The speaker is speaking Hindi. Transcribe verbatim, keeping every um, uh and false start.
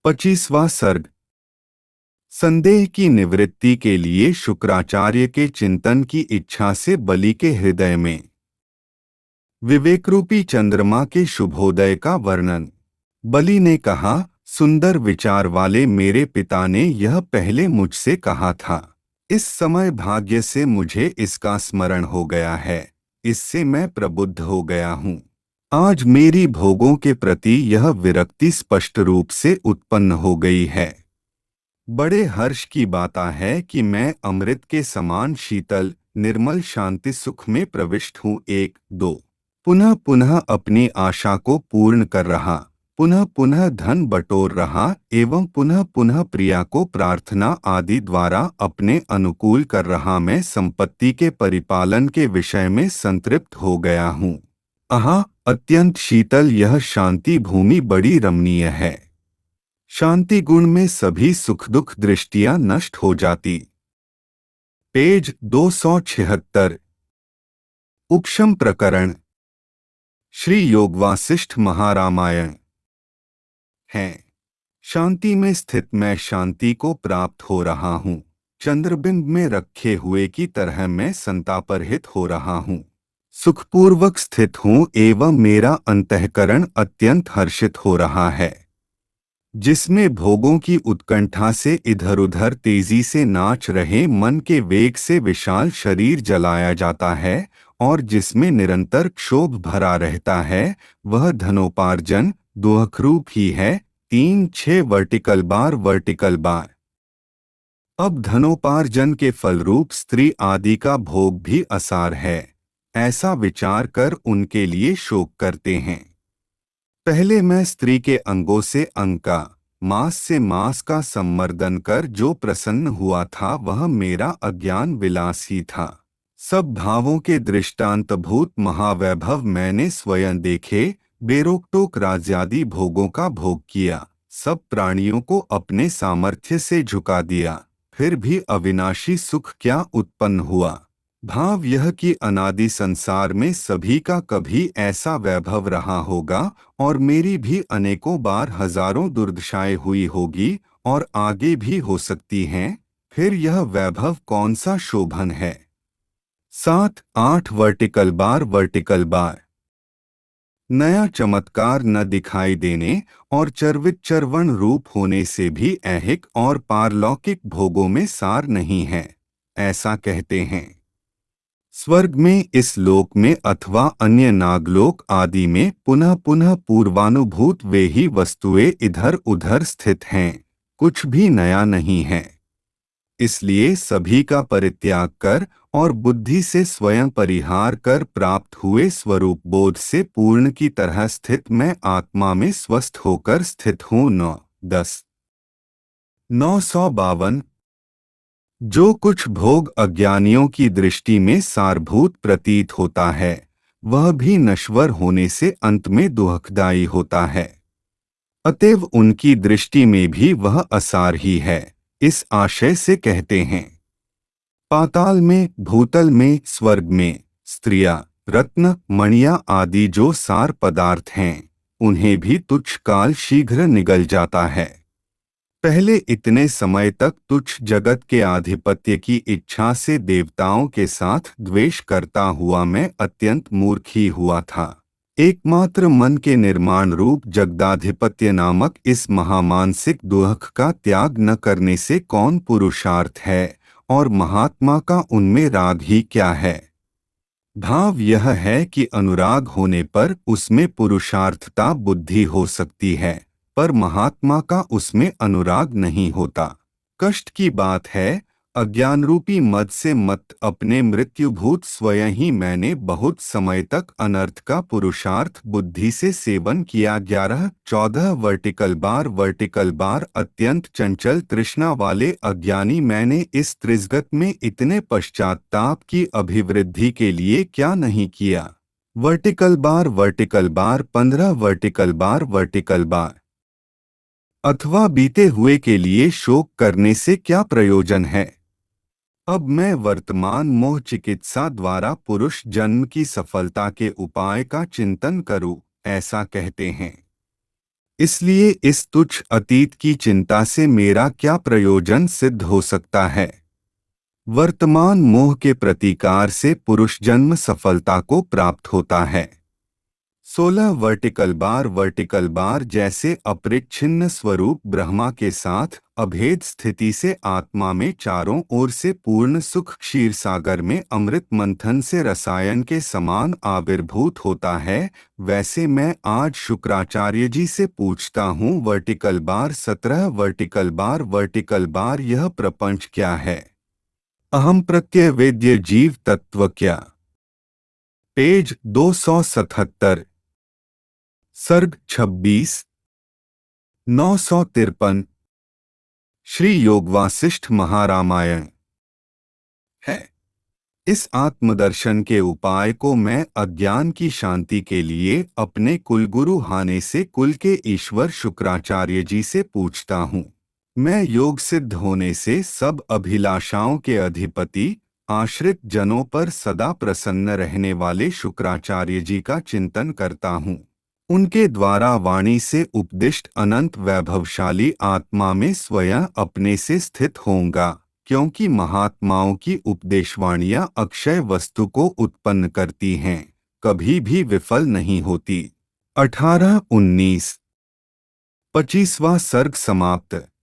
पच्चीसवां सर्ग। संदेह की निवृत्ति के लिए शुक्राचार्य के चिंतन की इच्छा से बलि के हृदय में विवेकरूपी चंद्रमा के शुभोदय का वर्णन। बलि ने कहा, सुंदर विचार वाले मेरे पिता ने यह पहले मुझसे कहा था। इस समय भाग्य से मुझे इसका स्मरण हो गया है, इससे मैं प्रबुद्ध हो गया हूँ। आज मेरी भोगों के प्रति यह विरक्ति स्पष्ट रूप से उत्पन्न हो गई है। बड़े हर्ष की बात है कि मैं अमृत के समान शीतल निर्मल शांति सुख में प्रविष्ट हूँ। एक दो पुनः पुनः अपनी आशा को पूर्ण कर रहा, पुनः पुनः धन बटोर रहा एवं पुनः पुनः प्रिया को प्रार्थना आदि द्वारा अपने अनुकूल कर रहा मैं संपत्ति के परिपालन के विषय में संतृप्त हो गया हूँ। आहा, अत्यंत शीतल यह शांति भूमि बड़ी रमणीय है। शांति गुण में सभी सुख दुख दृष्टियां नष्ट हो जाती। पेज दो सौ छिहत्तर। उपशम प्रकरण श्री योग वासिष्ठ महारामायण है। शांति में स्थित मैं शांति को प्राप्त हो रहा हूँ। चंद्रबिंब में रखे हुए की तरह मैं संतापरहित हो रहा हूँ। सुखपूर्वक स्थित हूँ एवं मेरा अंतःकरण अत्यंत हर्षित हो रहा है। जिसमें भोगों की उत्कंठा से इधर उधर तेजी से नाच रहे मन के वेग से विशाल शरीर जलाया जाता है और जिसमें निरंतर क्षोभ भरा रहता है, वह धनोपार्जन दुहखरूप ही है। तीन छह वर्टिकल बार वर्टिकल बार। अब धनोपार्जन के फलरूप स्त्री आदि का भोग भी असार है, ऐसा विचार कर उनके लिए शोक करते हैं। पहले मैं स्त्री के अंगों से अंग का, मांस से मांस का सम्मर्दन कर जो प्रसन्न हुआ था वह मेरा अज्ञान विलास ही था। सब भावों के दृष्टांतभूत महावैभव मैंने स्वयं देखे, बेरोकटोक राज्यादि भोगों का भोग किया, सब प्राणियों को अपने सामर्थ्य से झुका दिया, फिर भी अविनाशी सुख क्या उत्पन्न हुआ। भाव यह कि अनादि संसार में सभी का कभी ऐसा वैभव रहा होगा और मेरी भी अनेकों बार हजारों दुर्दशाएं हुई होगी और आगे भी हो सकती हैं, फिर यह वैभव कौन सा शोभन है। सात आठ वर्टिकल बार वर्टिकल बार। नया चमत्कार न दिखाई देने और चर्वित चर्वण रूप होने से भी ऐहिक और पारलौकिक भोगों में सार नहीं है, ऐसा कहते हैं। स्वर्ग में, इस लोक में अथवा अन्य नागलोक आदि में पुनः पुनः पूर्वानुभूत वे ही वस्तुएं इधर उधर स्थित हैं, कुछ भी नया नहीं है। इसलिए सभी का परित्याग कर और बुद्धि से स्वयं परिहार कर प्राप्त हुए स्वरूप बोध से पूर्ण की तरह स्थित मैं आत्मा में स्वस्थ होकर स्थित हूँ। नौ दस नौ सौ बावन। जो कुछ भोग अज्ञानियों की दृष्टि में सारभूत प्रतीत होता है, वह भी नश्वर होने से अंत में दुखदायी होता है, अतएव उनकी दृष्टि में भी वह असार ही है, इस आशय से कहते हैं। पाताल में, भूतल में, स्वर्ग में स्त्रियां, रत्न, मणियां आदि जो सार पदार्थ हैं, उन्हें भी तुच्छ काल शीघ्र निगल जाता है। पहले इतने समय तक तुच्छ जगत के आधिपत्य की इच्छा से देवताओं के साथ द्वेष करता हुआ मैं अत्यंत मूर्ख ही हुआ था। एकमात्र मन के निर्माण रूप जगदाधिपत्य नामक इस महामानसिक दुख का त्याग न करने से कौन पुरुषार्थ है, और महात्मा का उनमें राग ही क्या है। भाव यह है कि अनुराग होने पर उसमें पुरुषार्थता बुद्धि हो सकती है, पर महात्मा का उसमें अनुराग नहीं होता। कष्ट की बात है, अज्ञान रूपी मद से मत अपने मृत्युभूत स्वयं ही मैंने बहुत समय तक अनर्थ का पुरुषार्थ बुद्धि से सेवन किया। ग्यारह चौदह वर्टिकल बार वर्टिकल बार। अत्यंत चंचल तृष्णा वाले अज्ञानी मैंने इस त्रिजगत में इतने पश्चाताप की अभिवृद्धि के लिए क्या नहीं किया। Vertical bar vertical bar. पंद्रह वर्टिकल बार वर्टिकल बार। अथवा बीते हुए के लिए शोक करने से क्या प्रयोजन है। अब मैं वर्तमान मोह चिकित्सा द्वारा पुरुष जन्म की सफलता के उपाय का चिंतन करूं, ऐसा कहते हैं। इसलिए इस तुच्छ अतीत की चिंता से मेरा क्या प्रयोजन सिद्ध हो सकता है। वर्तमान मोह के प्रतिकार से पुरुष जन्म सफलता को प्राप्त होता है। सोलह वर्टिकल बार वर्टिकल बार जैसे अपरिच्छिन्न स्वरूप ब्रह्मा के साथ अभेद स्थिति से आत्मा में चारों ओर से पूर्ण सुख क्षीर सागर में अमृत मंथन से रसायन के समान आविर्भूत होता है, वैसे मैं आज शुक्राचार्य जी से पूछता हूँ वर्टिकल बार सत्रह वर्टिकल बार वर्टिकल बार यह प्रपंच क्या है। अहम प्रत्यय वेद्य जीव तत्व क्या। पेज दो सौ सतहत्तर। सर्ग छब्बीस नौ सौ तिरपन। श्री योग वासिष्ठ महारामायण है। इस आत्मदर्शन के उपाय को मैं अज्ञान की शांति के लिए अपने कुलगुरु हाने से कुल के ईश्वर शुक्राचार्य जी से पूछता हूँ। मैं योग सिद्ध होने से सब अभिलाषाओं के अधिपति आश्रित जनों पर सदा प्रसन्न रहने वाले शुक्राचार्य जी का चिंतन करता हूँ। उनके द्वारा वाणी से उपदिष्ट अनंत वैभवशाली आत्मा में स्वयं अपने से स्थित होऊंगा, क्योंकि महात्माओं की उपदेशवाणियां अक्षय वस्तु को उत्पन्न करती हैं, कभी भी विफल नहीं होती। अठारह उन्नीस। पच्चीसवां सर्ग समाप्त।